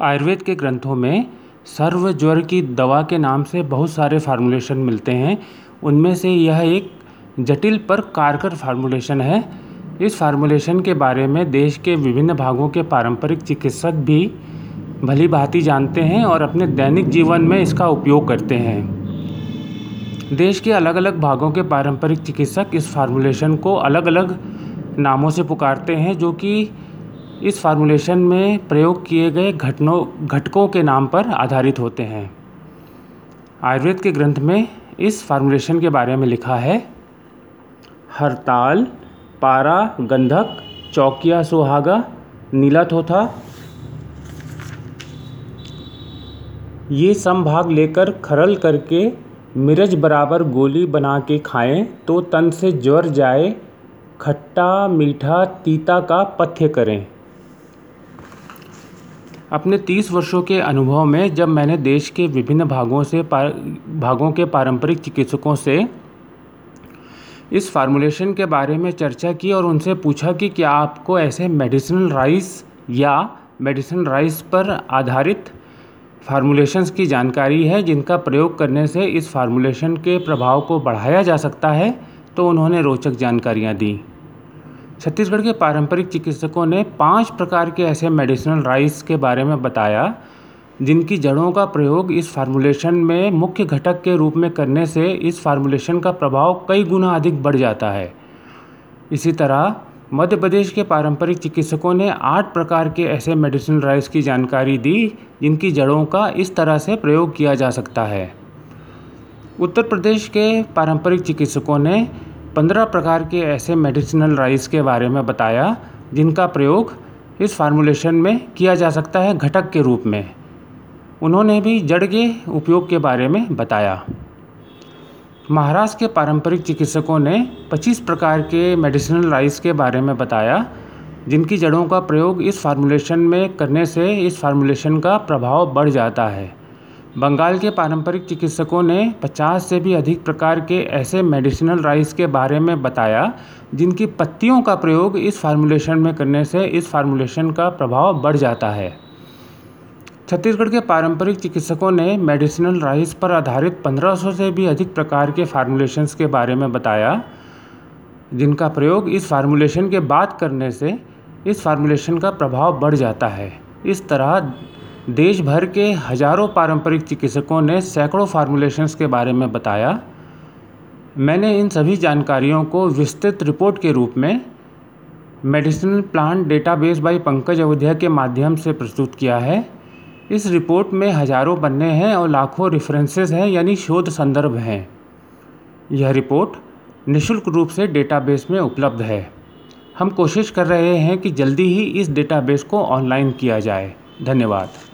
आयुर्वेद के ग्रंथों में सर्व ज्वर की दवा के नाम से बहुत सारे फार्मूलेशन मिलते हैं। उनमें से यह एक जटिल पर कारगर फार्मूलेशन है। इस फार्मूलेशन के बारे में देश के विभिन्न भागों के पारंपरिक चिकित्सक भी भली भांति जानते हैं और अपने दैनिक जीवन में इसका उपयोग करते हैं। देश के अलग अलग भागों के पारंपरिक चिकित्सक इस फार्मूलेशन को अलग अलग नामों से पुकारते हैं, जो कि इस फार्मूलेशन में प्रयोग किए गए घटकों के नाम पर आधारित होते हैं। आयुर्वेद के ग्रंथ में इस फार्मूलेशन के बारे में लिखा है: हरताल, पारा, गंधक, चौकिया सुहागा, नीला थोथा, ये समभाग लेकर खरल करके मिर्च बराबर गोली बना के खाएं तो तन से ज्वर जाए। खट्टा मीठा तीता का पथ्य करें। अपने 30 वर्षों के अनुभव में जब मैंने देश के विभिन्न भागों के पारंपरिक चिकित्सकों से इस फार्मूलेशन के बारे में चर्चा की और उनसे पूछा कि क्या आपको ऐसे मेडिसिनल राइस पर आधारित फार्मूलेशंस की जानकारी है जिनका प्रयोग करने से इस फार्मूलेशन के प्रभाव को बढ़ाया जा सकता है, तो उन्होंने रोचक जानकारियाँ दी। छत्तीसगढ़ के पारंपरिक चिकित्सकों ने 5 प्रकार के ऐसे मेडिसिनल राइस के बारे में बताया जिनकी जड़ों का प्रयोग इस फार्मूलेशन में मुख्य घटक के रूप में करने से इस फार्मूलेशन का प्रभाव कई गुना अधिक बढ़ जाता है। इसी तरह मध्य प्रदेश के पारंपरिक चिकित्सकों ने 8 प्रकार के ऐसे मेडिसिनल राइस की जानकारी दी जिनकी जड़ों का इस तरह से प्रयोग किया जा सकता है। उत्तर प्रदेश के पारंपरिक चिकित्सकों ने 15 प्रकार के ऐसे मेडिसिनल राइस के बारे में बताया जिनका प्रयोग इस फार्मूलेशन में किया जा सकता है घटक के रूप में। उन्होंने भी जड़ के उपयोग के बारे में बताया। महाराष्ट्र के पारंपरिक चिकित्सकों ने 25 प्रकार के मेडिसिनल राइस के बारे में बताया जिनकी जड़ों का प्रयोग इस फार्मूलेशन में करने से इस फार्मूलेशन का प्रभाव बढ़ जाता है। बंगाल के पारंपरिक चिकित्सकों ने 50 से भी अधिक प्रकार के ऐसे मेडिसिनल राइस के बारे में बताया जिनकी पत्तियों का प्रयोग इस फार्मूलेशन में करने से इस फार्मूलेशन का प्रभाव बढ़ जाता है। छत्तीसगढ़ के पारंपरिक चिकित्सकों ने मेडिसिनल राइस पर आधारित 1500 से भी अधिक प्रकार के फार्मूलेशंस के बारे में बताया जिनका प्रयोग इस फार्मूलेशन के बाद करने से इस फार्मूलेशन का प्रभाव बढ़ जाता है। इस तरह देश भर के हजारों पारंपरिक चिकित्सकों ने सैकड़ों फार्मूलेशंस के बारे में बताया। मैंने इन सभी जानकारियों को विस्तृत रिपोर्ट के रूप में medicinal plant database by Pankaj Awadhiya के माध्यम से प्रस्तुत किया है। इस रिपोर्ट में हजारों पन्ने हैं और लाखों रेफरेंसेस हैं, यानी शोध संदर्भ हैं। यह रिपोर्ट निःशुल्क रूप से डेटाबेस में उपलब्ध है। हम कोशिश कर रहे हैं कि जल्दी ही इस डेटाबेस को ऑनलाइन किया जाए। धन्यवाद।